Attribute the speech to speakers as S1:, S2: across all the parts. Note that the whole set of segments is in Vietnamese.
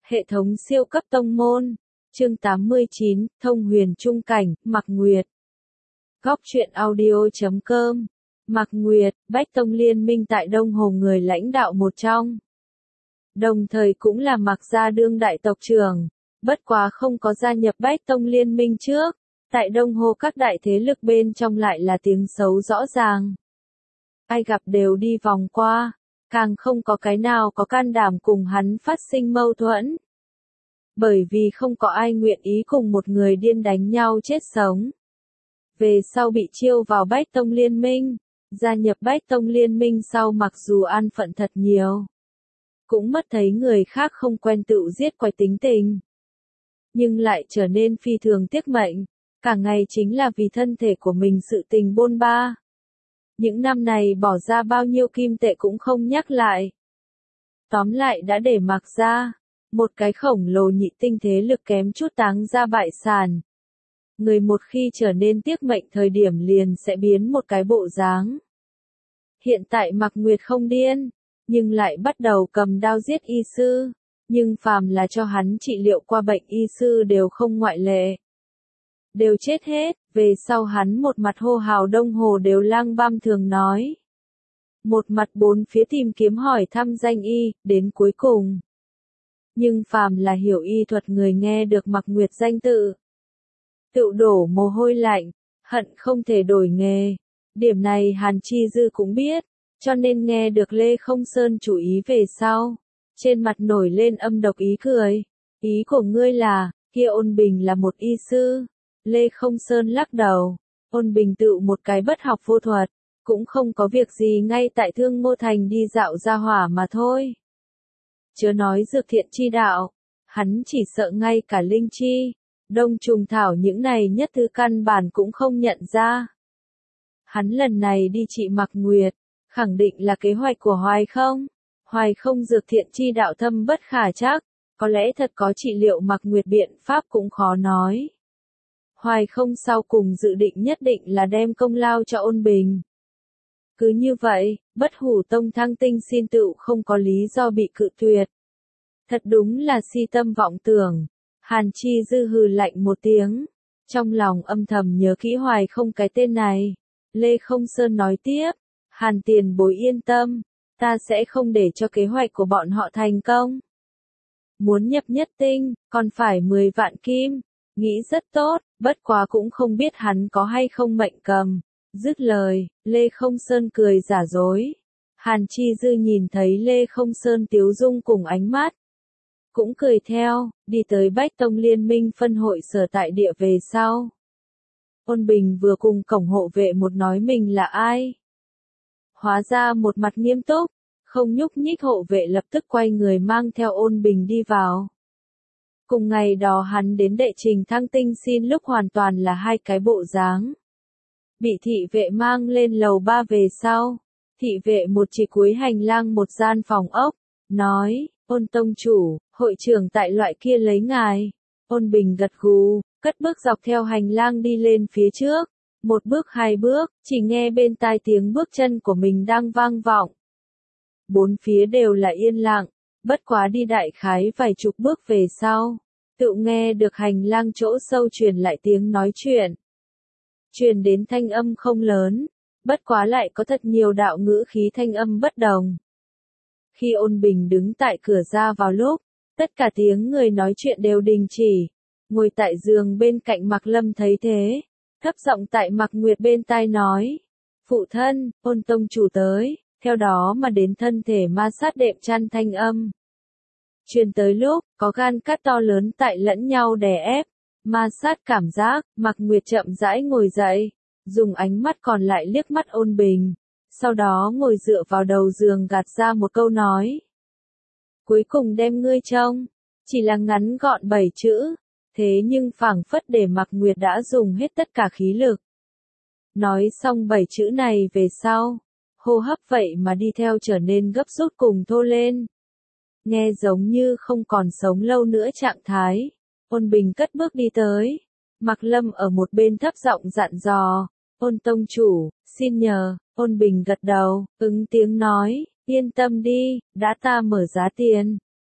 S1: Hệ thống siêu cấp tông môn. Chương 89, Thông huyền trung cảnh, Mạc Nguyệt. Góc truyện audio.com. Mạc Nguyệt, Bách Tông Liên minh tại Đông Hồ người lãnh đạo một trong. Đồng thời cũng là Mạc gia đương đại tộc trưởng, bất quá không có gia nhập Bách Tông Liên minh trước. Tại Đông Hồ các đại thế lực bên trong lại là tiếng xấu rõ ràng. Ai gặp đều đi vòng qua, càng không có cái nào có can đảm cùng hắn phát sinh mâu thuẫn. Bởi vì không có ai nguyện ý cùng một người điên đánh nhau chết sống. Về sau bị chiêu vào Bách Tông Liên minh, gia nhập Bách Tông Liên minh sau mặc dù an phận thật nhiều, cũng mất thấy người khác không quen tự giết quái tính tình. Nhưng lại trở nên phi thường tiếc mệnh, cả ngày chính là vì thân thể của mình sự tình bôn ba. Những năm này bỏ ra bao nhiêu kim tệ cũng không nhắc lại. Tóm lại đã để Mạc gia, một cái khổng lồ nhị tinh thế lực kém chút táng ra bại sản. Người một khi trở nên tiếc mệnh thời điểm liền sẽ biến một cái bộ dáng. Hiện tại Mạc Nguyệt không điên, nhưng lại bắt đầu cầm đao giết y sư, nhưng phàm là cho hắn trị liệu qua bệnh y sư đều không ngoại lệ. Đều chết hết, về sau hắn một mặt hô hào Đông Hồ đều lang băm thường nói. Một mặt bốn phía tìm kiếm hỏi thăm danh y, đến cuối cùng. Nhưng phàm là hiểu y thuật người nghe được Mạc Nguyệt danh tự. Tự đổ mồ hôi lạnh, hận không thể đổi nghề. Điểm này Hàn Chi Dư cũng biết, cho nên nghe được Lê Không Sơn chú ý về sau. Trên mặt nổi lên âm độc ý cười. Ý của ngươi là, kia Ôn Bình là một y sư. Lê Không Sơn lắc đầu. Ôn Bình tự một cái bất học vô thuật, cũng không có việc gì ngay tại Thương Ngô Thành đi dạo ra hỏa mà thôi. Chớ nói dược thiện chi đạo, hắn chỉ sợ ngay cả linh chi, đông trùng thảo những này nhất thứ căn bản cũng không nhận ra. Hắn lần này đi trị Mạc Nguyệt, khẳng định là kế hoạch của Hoài Không. Hoài Không dược thiện chi đạo thâm bất khả trắc, có lẽ thật có trị liệu Mạc Nguyệt biện pháp cũng khó nói. Hoài Không sau cùng dự định nhất định là đem công lao cho Ôn Bình. Cứ như vậy, Bất Hủ Tông Thăng Tinh xin tựu không có lý do bị cự tuyệt. Thật đúng là si tâm vọng tưởng. Hàn Chi Dư hừ lạnh một tiếng. Trong lòng âm thầm nhớ kỹ Hoài Không cái tên này. Lê Không Sơn nói tiếp. Hàn tiền bối yên tâm. Ta sẽ không để cho kế hoạch của bọn họ thành công. Muốn nhập nhất tinh, còn phải 10 vạn kim. Nghĩ rất tốt, bất quá cũng không biết hắn có hay không mệnh cầm. Dứt lời, Lê Không Sơn cười giả dối. Hàn Chi Dư nhìn thấy Lê Không Sơn tiếu dung cùng ánh mắt. Cũng cười theo, đi tới Bách Tông Liên minh phân hội sở tại địa về sau. Ôn Bình vừa cùng cổng hộ vệ một nói mình là ai. Hóa ra một mặt nghiêm túc, không nhúc nhích hộ vệ lập tức quay người mang theo Ôn Bình đi vào. Cùng ngày đó hắn đến đệ trình Thăng Tinh xin lúc hoàn toàn là hai cái bộ dáng. Bị thị vệ mang lên lầu 3 về sau. Thị vệ một chỉ cuối hành lang một gian phòng ốc, nói, Ôn tông chủ, hội trưởng tại loại kia lấy ngài. Ôn Bình gật gù, cất bước dọc theo hành lang đi lên phía trước. Một bước hai bước, chỉ nghe bên tai tiếng bước chân của mình đang vang vọng. Bốn phía đều là yên lặng, bất quá đi đại khái vài chục bước về sau. Tự nghe được hành lang chỗ sâu truyền lại tiếng nói chuyện. Truyền đến thanh âm không lớn, bất quá lại có thật nhiều đạo ngữ khí thanh âm bất đồng. Khi Ôn Bình đứng tại cửa ra vào lúc, tất cả tiếng người nói chuyện đều đình chỉ. Ngồi tại giường bên cạnh Mạc Lâm thấy thế, thấp giọng tại Mạc Nguyệt bên tai nói. Phụ thân, Ôn tông chủ tới, theo đó mà đến thân thể ma sát đệm chăn thanh âm. Truyền tới lúc, có gan cát to lớn tại lẫn nhau đè ép, ma sát cảm giác, Mạc Nguyệt chậm rãi ngồi dậy, dùng ánh mắt còn lại liếc mắt Ôn Bình, sau đó ngồi dựa vào đầu giường gạt ra một câu nói. Cuối cùng đem ngươi trông, chỉ là ngắn gọn 7 chữ, thế nhưng phảng phất để Mạc Nguyệt đã dùng hết tất cả khí lực. Nói xong 7 chữ này về sau, hô hấp vậy mà đi theo trở nên gấp rút cùng thô lên. Nghe giống như không còn sống lâu nữa trạng thái. Ôn Bình cất bước đi tới. Mạc Lâm ở một bên thấp giọng dặn dò. Ôn tông chủ, xin nhờ. Ôn Bình gật đầu, ứng tiếng nói, yên tâm đi, đã ta mở giá tiền.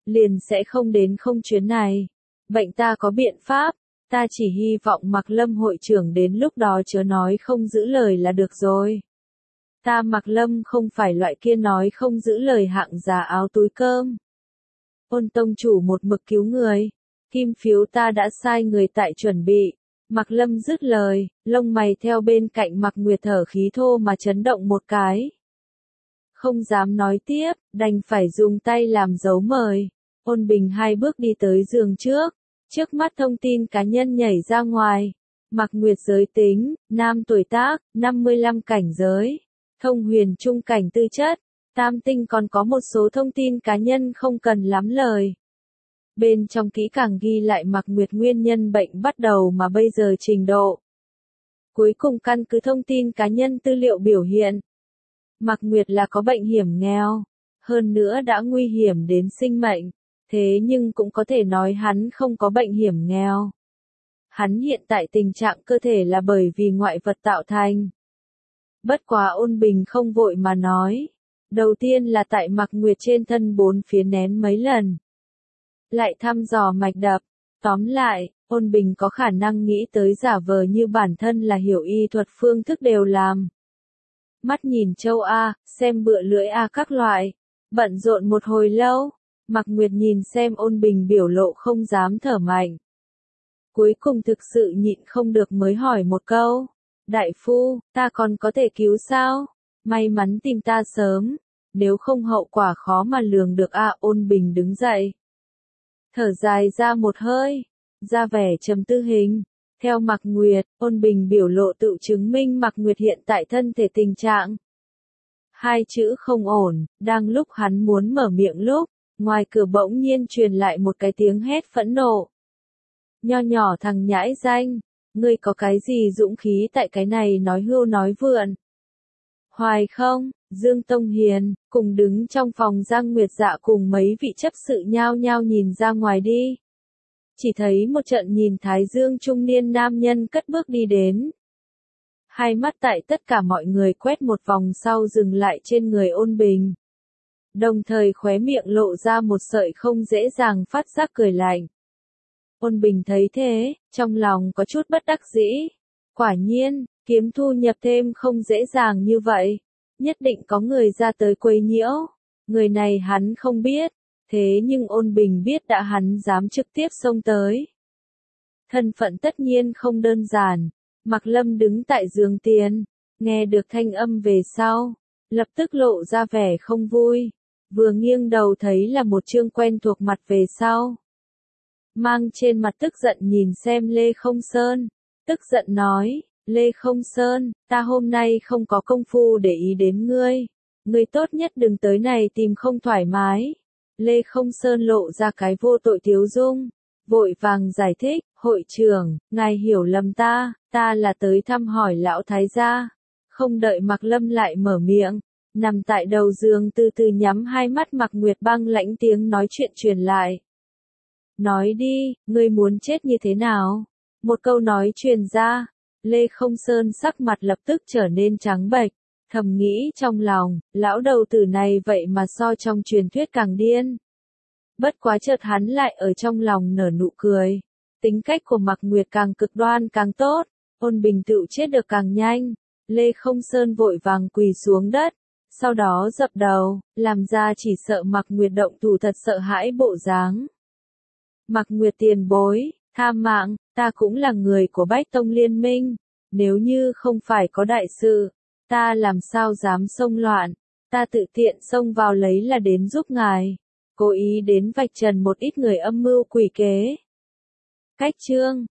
S1: liền sẽ không đến không chuyến này. Bệnh ta có biện pháp, ta chỉ hy vọng Mạc Lâm hội trưởng đến lúc đó chớ nói không giữ lời là được rồi. Ta Mạc Lâm không phải loại kia nói không giữ lời hạng giá áo túi cơm. Ôn tông chủ một mực cứu người, kim phiếu ta đã sai người tại chuẩn bị. Mạc Lâm dứt lời, lông mày theo bên cạnh Mạc Nguyệt thở khí thô mà chấn động một cái. Không dám nói tiếp, đành phải dùng tay làm dấu mời. Ôn Bình 2 bước đi tới giường trước mắt thông tin cá nhân nhảy ra ngoài. Mạc Nguyệt giới tính, nam tuổi tác, 55 cảnh giới, thông huyền trung cảnh tư chất, tam tinh, còn có một số thông tin cá nhân không cần lắm lời. Bên trong kỹ càng ghi lại Mạc Nguyệt nguyên nhân bệnh bắt đầu mà bây giờ trình độ. Cuối cùng căn cứ thông tin cá nhân tư liệu biểu hiện. Mạc Nguyệt là có bệnh hiểm nghèo, hơn nữa đã nguy hiểm đến sinh mệnh, thế nhưng cũng có thể nói hắn không có bệnh hiểm nghèo. Hắn hiện tại tình trạng cơ thể là bởi vì ngoại vật tạo thành. Bất quá Ôn Bình không vội mà nói. Đầu tiên là tại Mạc Nguyệt trên thân 4 phía nén mấy lần. Lại thăm dò mạch đập. Tóm lại, Ôn Bình có khả năng nghĩ tới giả vờ như bản thân là hiểu y thuật phương thức đều làm. Mắt nhìn châu A, xem bựa lưỡi A các loại. Bận rộn một hồi lâu, Mạc Nguyệt nhìn xem Ôn Bình biểu lộ không dám thở mạnh. Cuối cùng thực sự nhịn không được mới hỏi một câu. Đại phu, ta còn có thể cứu sao? May mắn tìm ta sớm, nếu không hậu quả khó mà lường được a. Ôn Bình đứng dậy. Thở dài ra một hơi, ra vẻ trầm tư hình. Theo Mạc Nguyệt, Ôn Bình biểu lộ tự chứng minh Mạc Nguyệt hiện tại thân thể tình trạng. 2 chữ không ổn, đang lúc hắn muốn mở miệng lúc, ngoài cửa bỗng nhiên truyền lại một cái tiếng hét phẫn nộ. Nho nhỏ thằng nhãi danh, ngươi có cái gì dũng khí tại cái này nói hưu nói vượn. Hoài không, Dương Tông Hiền, cùng đứng trong phòng Giang Nguyệt Dạ cùng mấy vị chấp sự nhao nhao nhìn ra ngoài đi. Chỉ thấy một trận nhìn Thái Dương trung niên nam nhân cất bước đi đến. Hai mắt tại tất cả mọi người quét một vòng sau dừng lại trên người Ôn Bình. Đồng thời khóe miệng lộ ra một sợi không dễ dàng phát giác cười lạnh. Ôn Bình thấy thế, trong lòng có chút bất đắc dĩ. Quả nhiên, kiếm thu nhập thêm không dễ dàng như vậy. Nhất định có người ra tới quấy nhiễu. Người này hắn không biết. Thế nhưng Ôn Bình biết đã hắn dám trực tiếp xông tới. Thân phận tất nhiên không đơn giản. Mạc Lâm đứng tại giường tiền. Nghe được thanh âm về sau. Lập tức lộ ra vẻ không vui. Vừa nghiêng đầu thấy là một chương quen thuộc mặt về sau. Mang trên mặt tức giận nhìn xem Lê Không Sơn. Tức giận nói, Lê Không Sơn, ta hôm nay không có công phu để ý đến ngươi. Ngươi tốt nhất đừng tới này tìm không thoải mái. Lê Không Sơn lộ ra cái vô tội tiếu dung. Vội vàng giải thích, hội trưởng, ngài hiểu lầm ta là tới thăm hỏi lão thái gia. Không đợi Mạc Lâm lại mở miệng. Nằm tại đầu giường từ từ nhắm hai mắt Mạc Nguyệt băng lãnh tiếng nói chuyện truyền lại. Nói đi, ngươi muốn chết như thế nào? Một câu nói truyền ra, Lê Không Sơn sắc mặt lập tức trở nên trắng bệch, thầm nghĩ trong lòng, lão đầu tử này vậy mà so trong truyền thuyết càng điên. Bất quá chợt hắn lại ở trong lòng nở nụ cười. Tính cách của Mạc Nguyệt càng cực đoan càng tốt, Ôn Bình tự chết được càng nhanh. Lê Không Sơn vội vàng quỳ xuống đất, sau đó dập đầu, làm ra chỉ sợ Mạc Nguyệt động thủ thật sợ hãi bộ dáng. Mạc Nguyệt tiền bối, tha mạng, ta cũng là người của Bách Tông Liên Minh, nếu như không phải có đại sự, ta làm sao dám xông loạn, ta tự tiện xông vào lấy là đến giúp ngài, cố ý đến vạch trần một ít người âm mưu quỷ kế. Cách chương